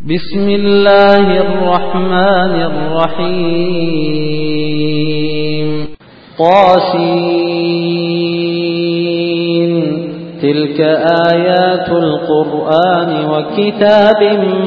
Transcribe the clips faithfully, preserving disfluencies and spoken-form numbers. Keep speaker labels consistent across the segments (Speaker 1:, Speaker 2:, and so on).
Speaker 1: بسم الله الرحمن الرحيم طاسين تلك آيات القرآن وكتاب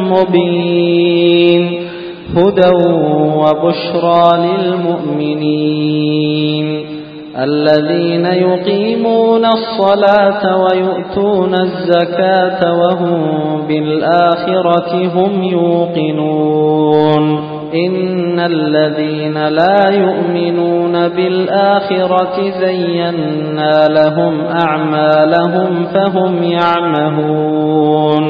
Speaker 1: مبين هدى وبشرى للمؤمنين الذين يقيمون الصلاة ويؤتون الزكاة وهم بالآخرة هم يوقنون إن الذين لا يؤمنون بالآخرة زينا لهم أعمالهم فهم يعمهون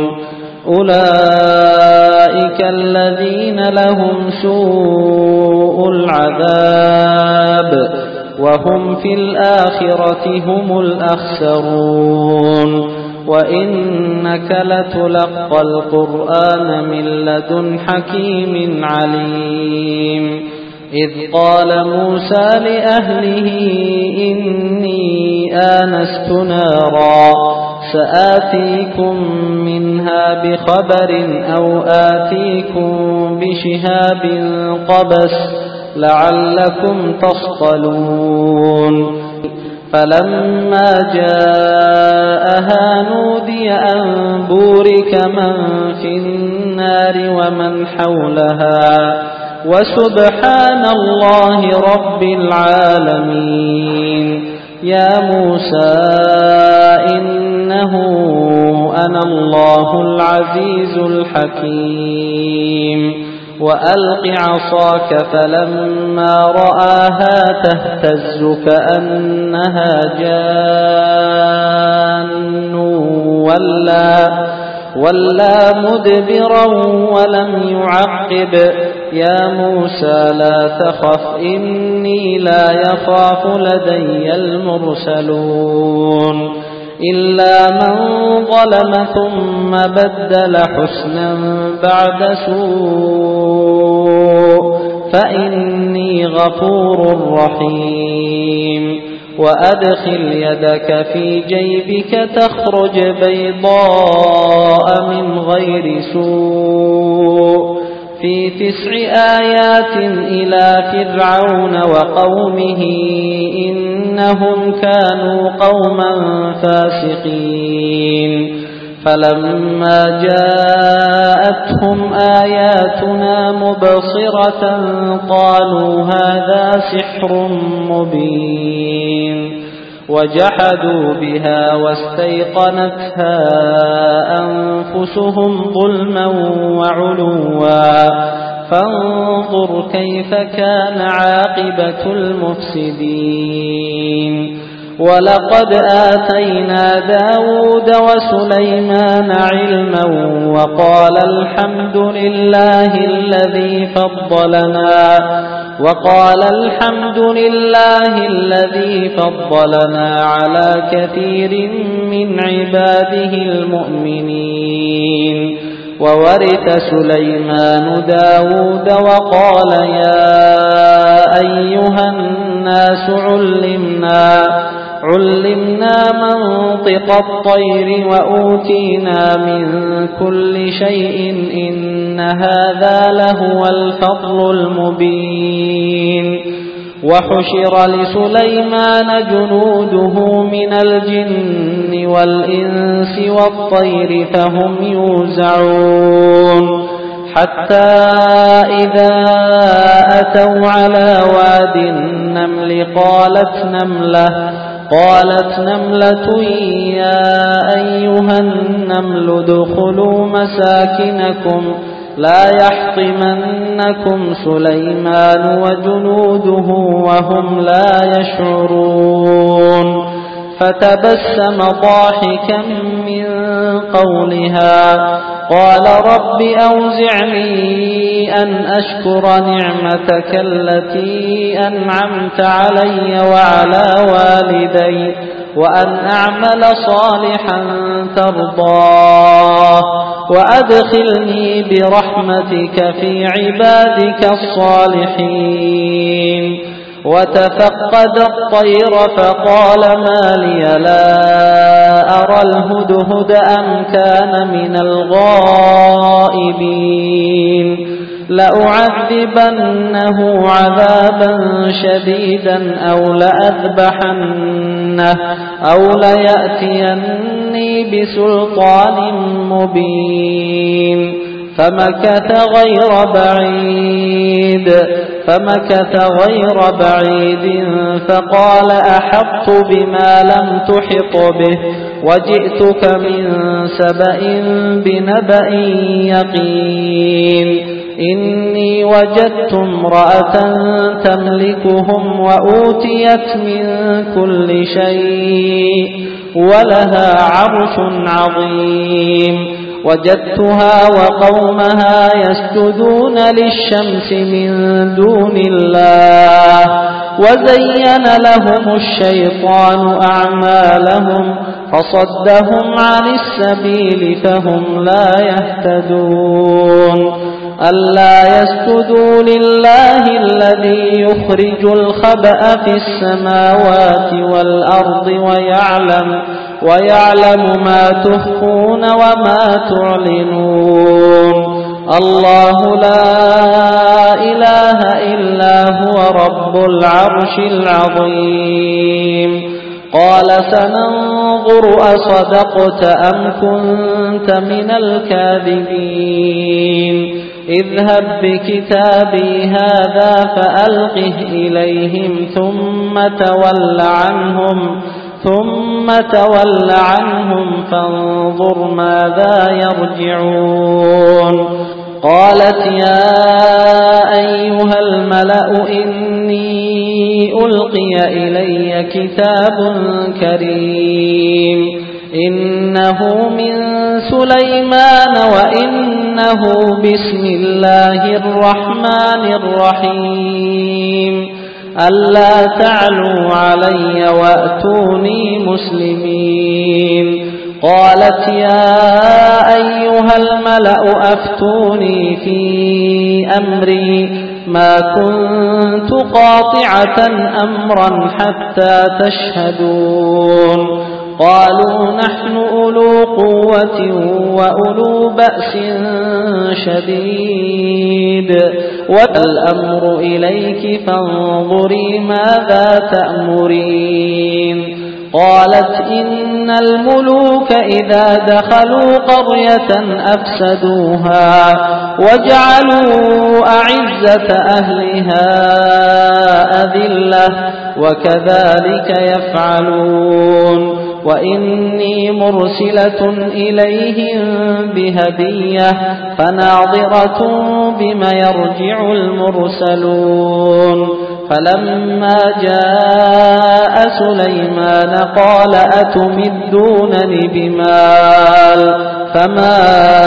Speaker 1: أولئك الذين لهم سوء العذاب وهم في الآخرة هم الأخسرون وإنك لتلقى القرآن من لدن حكيم عليم إذ قال موسى لأهله إني آنست نارا سآتيكم منها بخبر أو آتيكم بشهاب قبس لعلكم تصطلون فلما جاءها نودي أن بورك من في النار ومن حولها وسبحان الله رب العالمين يا موسى إنه أنا الله العزيز الحكيم وألق عصاك فلما رآها تهتز كأنها جان ولا, ولا مدبرا ولم يعقب يا موسى لا تخف إني لا يخاف لدي المرسلون إلا من ظلم ثم بدل حسنا بعد سوء فإني غفور رحيم وأدخل يدك في جيبك تخرج بيضاء من غير سوء في تسع آيات إلى فرعون وقومه إنهم كانوا قوما فاسقين فلما جاءتهم آياتنا مبصرة قالوا هذا سحر مبين وجحدوا بها واستيقنتها أنفسهم ظلما وعلوا فانظر كيف كان عاقبة المفسدين ولقد آتينا داود وسليمان علما وقال الحمد لله الذي فضلنا وقال الحمد لله الذي فضلنا على كثير من عباده المؤمنين وورث سليمان داود وقال يا أيها الناس علمنا علمنا منطق الطير وأوتينا من كل شيء إن هذا لهو الفضل المبين وحشر لسليمان جنوده من الجن والإنس والطير فهم يوزعون حتى إذا أتوا على واد النمل قالت نملة قالت نملة يا أيها النمل ادخلوا مساكنكم لا يحطمنكم سليمان وجنوده وهم لا يشعرون فتبسم ضاحكا من قولها قال رب أوزعني أن أشكر نعمتك التي أنعمت علي وعلى والدي وأن أعمل صالحا ترضاه وأدخلني برحمتك في عبادك الصالحين وتفقد الطير فقال ما لي لا أرى الهدهد أم كان من الغائبين لأعذبنه عذابا شديدا أو لأذبحنه أو ليأتيني بسلطان مبين فمكث غير بعيد فمكث غير بعيد فقال أحطت بما لم تحط به وجئتك من سبأ بنبأ يقين إني وجدت امرأة تملكهم وأوتيت من كل شيء ولها عرش عظيم وجدتها وقومها يسجدون للشمس من دون الله وزين لهم الشيطان أعمالهم فصدهم عن السبيل فهم لا يهتدون ألا يسجدوا لله الذي يخرج الخبأ في السماوات والأرض ويعلم ويعلم ما تخفون وما تعلنون الله لا إله إلا هو رب العرش العظيم قال سننظر أصدقت أم كنت من الكاذبين اذهب بكتابي هذا فألقه إليهم ثم تول عنهم ثم تول عنهم فانظر ماذا يرجعون قالت يا أيها الملأ إني ألقي إلي كتاب كريم إنه من سليمان وإنه بسم الله الرحمن الرحيم ألا تعلوا علي وأتوني مسلمين قالت يا أيها الملأ أفتوني في أمري ما كنت قاطعة أمرا حتى تشهدون قالوا نحن أولو قوة وأولو بأس شديد والأمر إليك فانظري ماذا تأمرين قالت إن الملوك إذا دخلوا قرية أفسدوها وجعلوا أعزة أهلها أذلة وكذلك يفعلون وإني مرسلة إليهم بهدية فناظرة بما يرجع المرسلون فلما جاء سليمان قال أتمدونني بمال فما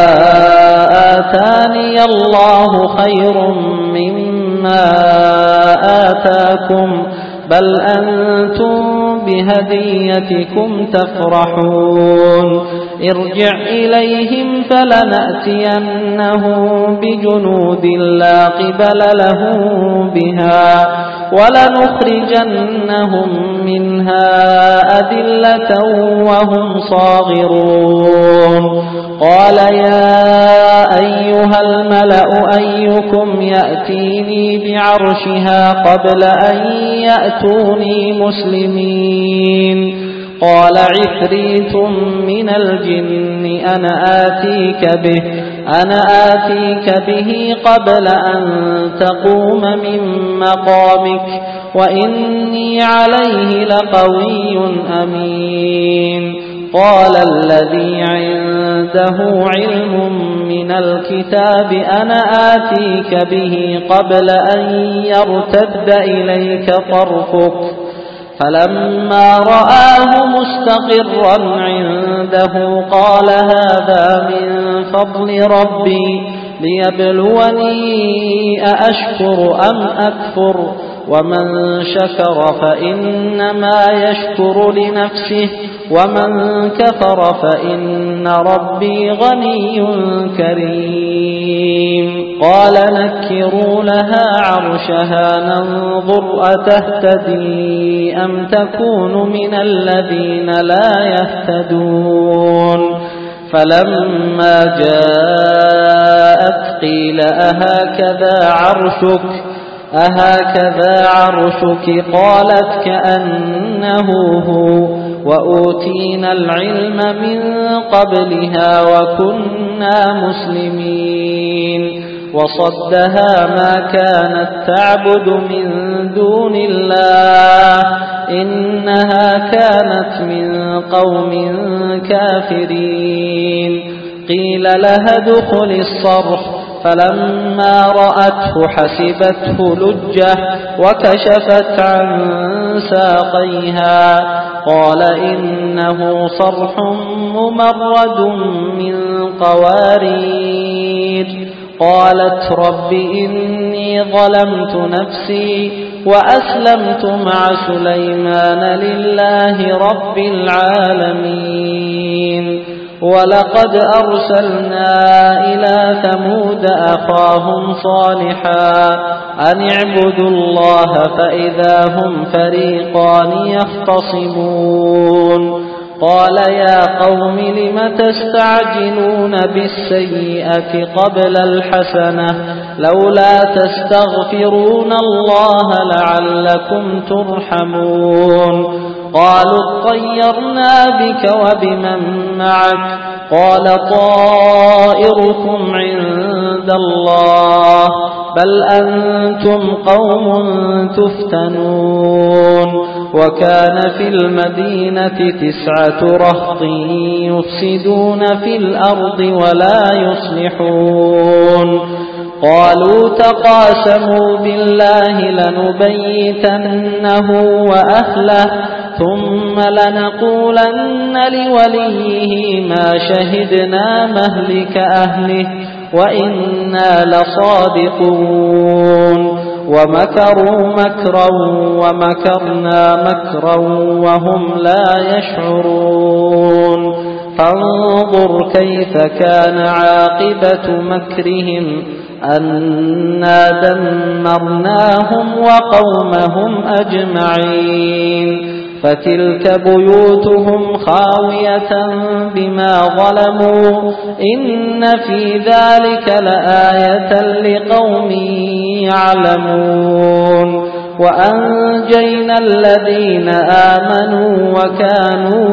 Speaker 1: آتاني الله خير مما آتاكم بل أنتم بهديتكم تفرحون ارجع إليهم فلنأتينهم بجنود لا قبل لهم بها ولنخرجنهم منها أذلة وهم صاغرون قال يا أيها الملأ أيكم يأتيني بعرشها قبل أن يأتوني مسلمين قال عفريت من الجن أنا آتيك به أنا آتيك به قبل أن تقوم من مقامك وإني عليه لقوي أمين قال الذي عنده علم من الكتاب أنا آتيك به قبل أن يرتد إليك طرفك فلما رآه مستقرا عنده قال هذا من فضل ربي ليبلوني أأشكر أم أكفر ومن شكر فإنما يشكر لنفسه ومن كفر فإن ربي غني كريم قال نكروا لها عرشها ننظر أتهتدي أم تكون من الذين لا يهتدون فلما جاءت قيل أهكذا عرشك أهكذا عرشك قالت كأنه هو وأوتينا العلم من قبلها وكنا مسلمين وصدها ما كانت تعبد من دون الله إنها كانت من قوم كافرين قيل لها ادخل الصرح فلما رأته حسبته لجة وكشفت عن ساقيها قال إنه صرح ممرد من قوارير قالت رب إني ظلمت نفسي وأسلمت مع سليمان لله رب العالمين ولقد أرسلنا إلى ثمود أخاهم صالحا أن اعبدوا الله فإذا هم فريقان يختصمون قال يا قوم لم تستعجلون بالسيئة قبل الحسنة لولا تستغفرون الله لعلكم ترحمون قالوا اطيرنا بك وبمن معك قال طائركم عند الله بل أنتم قوم تفتنون وكان في المدينة تسعة رهط يفسدون في الأرض ولا يصلحون قالوا تقاسموا بالله لنبيتنه وأهله ثم لنقولن لوليه ما شهدنا مهلك أهله وإنا لصادقون ومكروا مكرا ومكرنا مكرا وهم لا يشعرون فانظر كيف كان عاقبة مكرهم أنا دمرناهم وقومهم أجمعين فتلك بيوتهم خاوية بما ظلموا إن في ذلك لآية لقوم يعلمون وأنجينا الذين آمنوا وكانوا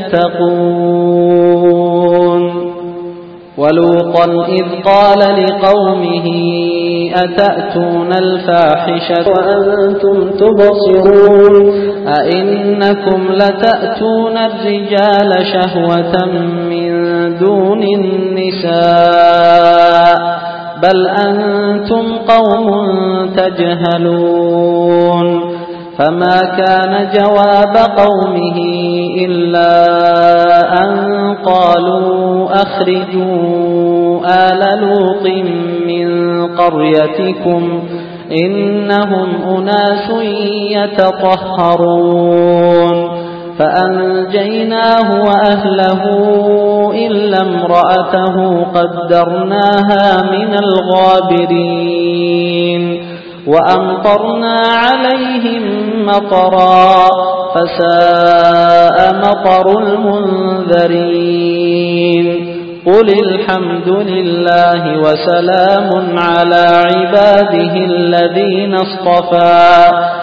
Speaker 1: يتقون ولوطا إذ قال لقومه أتأتون الفاحشة وأنتم تبصرون أئنكم لتأتون الرجال شهوة من دون النساء بل أنتم قوم تجهلون فما كان جواب قومه إلا أن قالوا أخرجوا آل لوط من قريتكم إنهم أناس يتطهرون فأنجيناه وأهله إلا امرأته قدرناها من الغابرين وأمطرنا عليهم مطرا فساء مطر المنذرين قل الحمد لله وسلام على عباده الذين اصطفى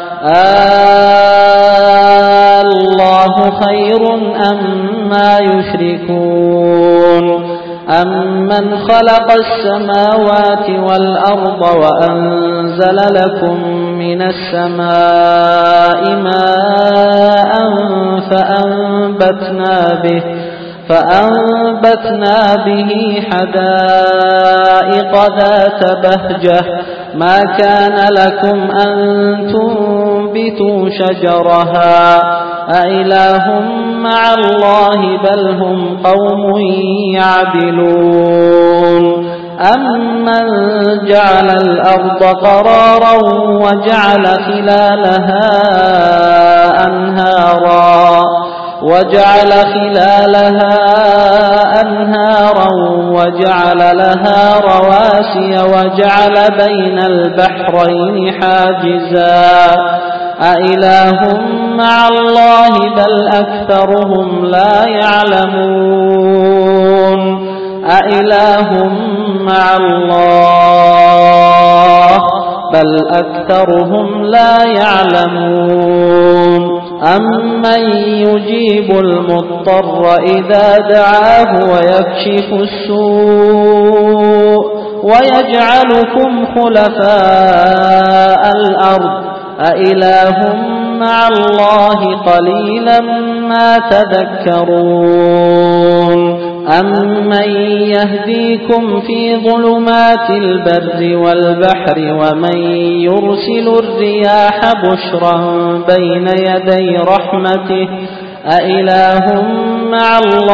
Speaker 1: الله خير أما يشركون أمن خلق السماوات والأرض وأنزل لكم من السماء ماء فأنبتنا به فأنبتنا به حدائق ذات بهجة ما كان لكم أن تنبتوا شجرها أإله مع الله بل هم قوم يعدلون أمن جعل الأرض قرارا وجعل خلالها أنهارا وجعل خلالها أنهارا وجعل لها رواسي وجعل بين البحرين حاجزا أإله مع الله بل أكثرهم لا يعلمون أإله مع الله بل أكثرهم لا يعلمون أمن يجيب المضطر إذا دعاه ويكشف السوء ويجعلكم خلفاء الأرض أإله مع الله قليلا ما تذكرون أمن يهديكم في ظلمات البر والبحر ومن يرسل الرياح بشرا بين يدي رحمته أإله مع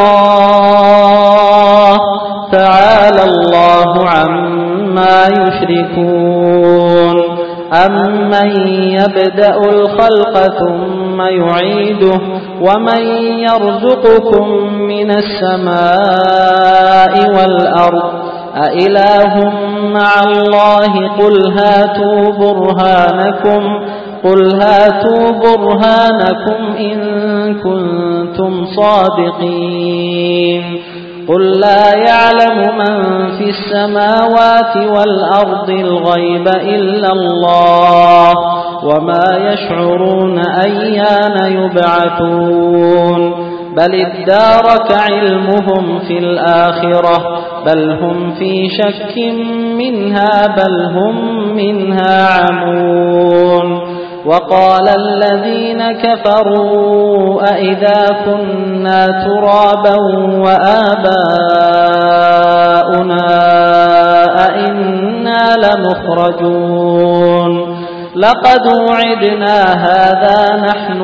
Speaker 1: الله تعالى الله عما يشركون أمن يبدأ الخلق ثم يعيده ومن يرزقكم من السماء والأرض أإله مع الله قل هاتوا برهانكم قل هاتوا برهانكم إن كنتم صادقين قل لا يعلم من في السماوات والأرض الغيب إلا الله وما يشعرون أيان يبعثون بل ادارك علمهم في الآخرة بل هم في شك منها بل هم منها عمون وقال الذين كفروا أئذا كنا ترابا وآباؤنا أئنا لمخرجون لقد وعدنا هذا نحن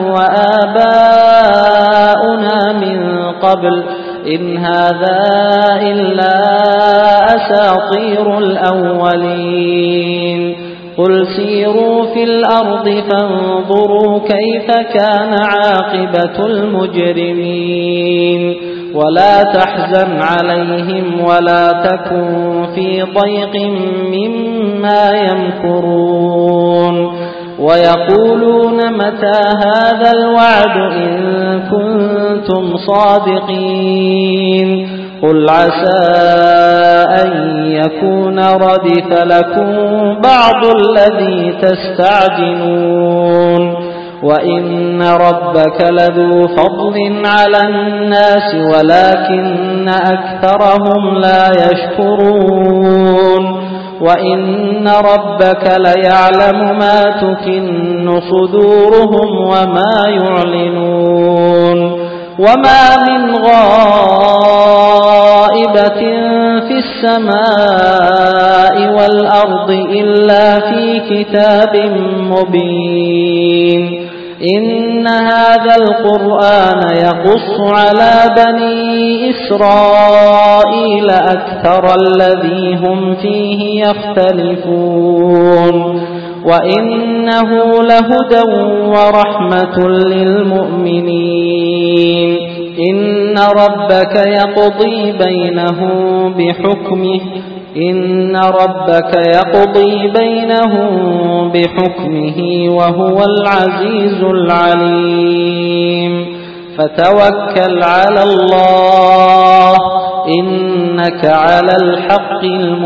Speaker 1: وآباؤنا من قبل إن هذا إلا أساطير الأولين قل سيروا في الأرض فانظروا كيف كان عاقبة المجرمين ولا تحزن عليهم ولا تكن في ضيق مما يمكرون ويقولون متى هذا الوعد إن كنتم صادقين قل عسى أن يكون ردف لكم بعض الذي تستعجلون وإن ربك لذو فضل على الناس ولكن أكثرهم لا يشكرون وإن ربك ليعلم ما تكن صدورهم وما يعلنون وما من غائبة في السماء والأرض إلا في كتاب مبين إن هذا القرآن يقص على بني إسرائيل أكثر الذي هم فيه يختلفون وإنه لهدى ورحمة للمؤمنين إن ربك يقضي بينهم بحكمه إن ربك يقضي بينهم بحكمه وهو العزيز العليم فتوكل على الله إنك على الحق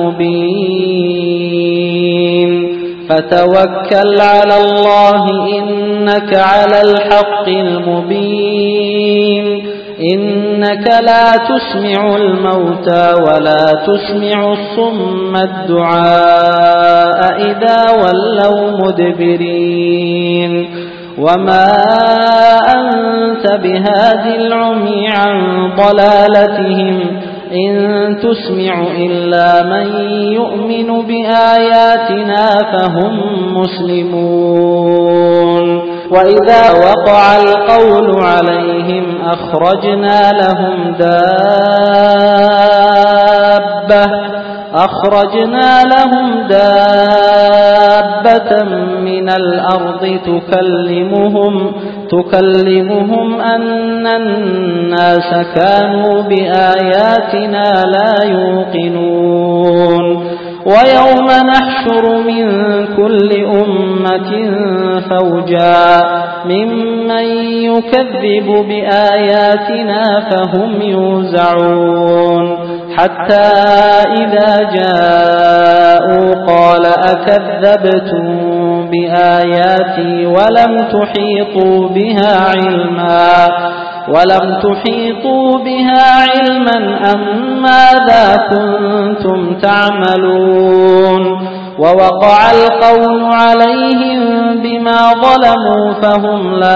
Speaker 1: المبين فتوكل على الله إنك على الحق المبين إنك لا تسمع الموتى ولا تسمع الصم الدعاء إذا ولوا مدبرين وما أنت بهاد العمي عن ضلالتهم إن تسمع إلا من يؤمن بآياتنا فهم مسلمون وإذا وقع القول عليهم أخرجنا لهم دابة أخرجنا لهم دابة من الأرض تكلمهم تكلمهم أن الناس كانوا بآياتنا لا يوقنون ويوم نحشر من كل أمة فوجا ممن يكذب بآياتنا فهم يوزعون حتى إذا جاءوا قال أكذبتم بآياتي ولم تحيطوا بها علما ولم تحيطوا بها علما أم ماذا كنتم تعملون ووقع القول عليهم بما ظلموا فهم لا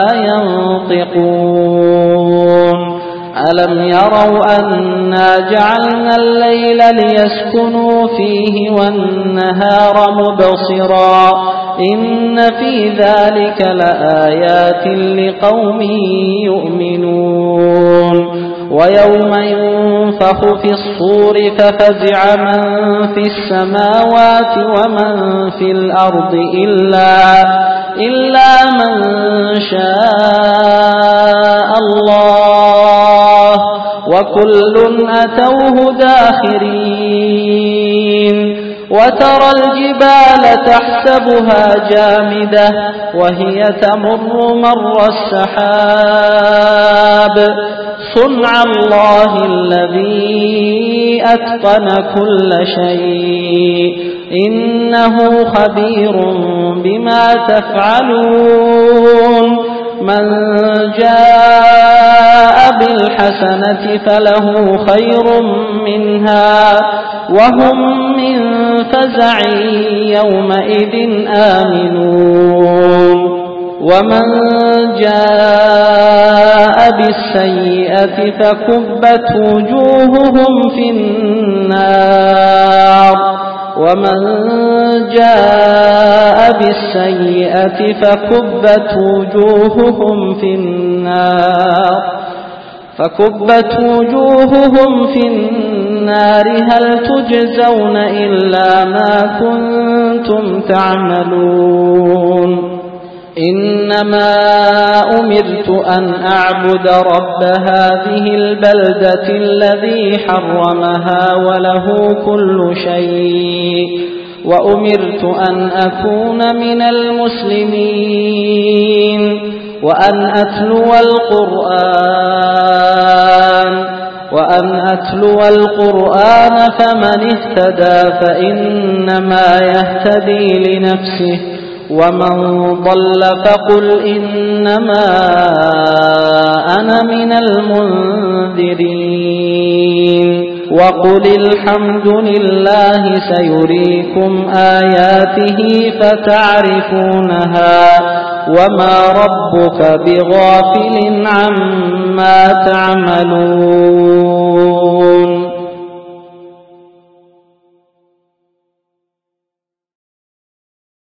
Speaker 1: ينطقون ألم يروا أنا جعلنا الليل ليسكنوا فيه والنهار مبصرا إن في ذلك لآيات لقوم يؤمنون ويوم ينفخ في الصور ففزع من في السماوات ومن في الأرض إلا, إلا من شاء الله وكل أتوه داخرين وترى الجبال تحسبها جامدة وهي تمر مر السحاب صنع الله الذي أتقن كل شيء إنه خبير بما تفعلون من جاء بالحسنة فله خير منها وهم من فزع يومئذ آمنون ومن جاء بالسيئة فكبت وجوههم في النار ومن جاء بالسيئة فكبت وجوههم في النار فكبت وجوههم في النار هل تجزون إلا ما كنتم تعملون إنما أمرت أن أعبد رب هذه البلدة الذي حرمها وله كل شيء وأمرت أن أكون من المسلمين وأن أتلو القرآن وأن أتلو القرآن فمن اهتدى فإنما يهتدي لنفسه ومن ضل فقل إنما أنا من المنذرين وقل الحمد لله سيريكم آياته فتعرفونها وما ربك بغافل عما تعملون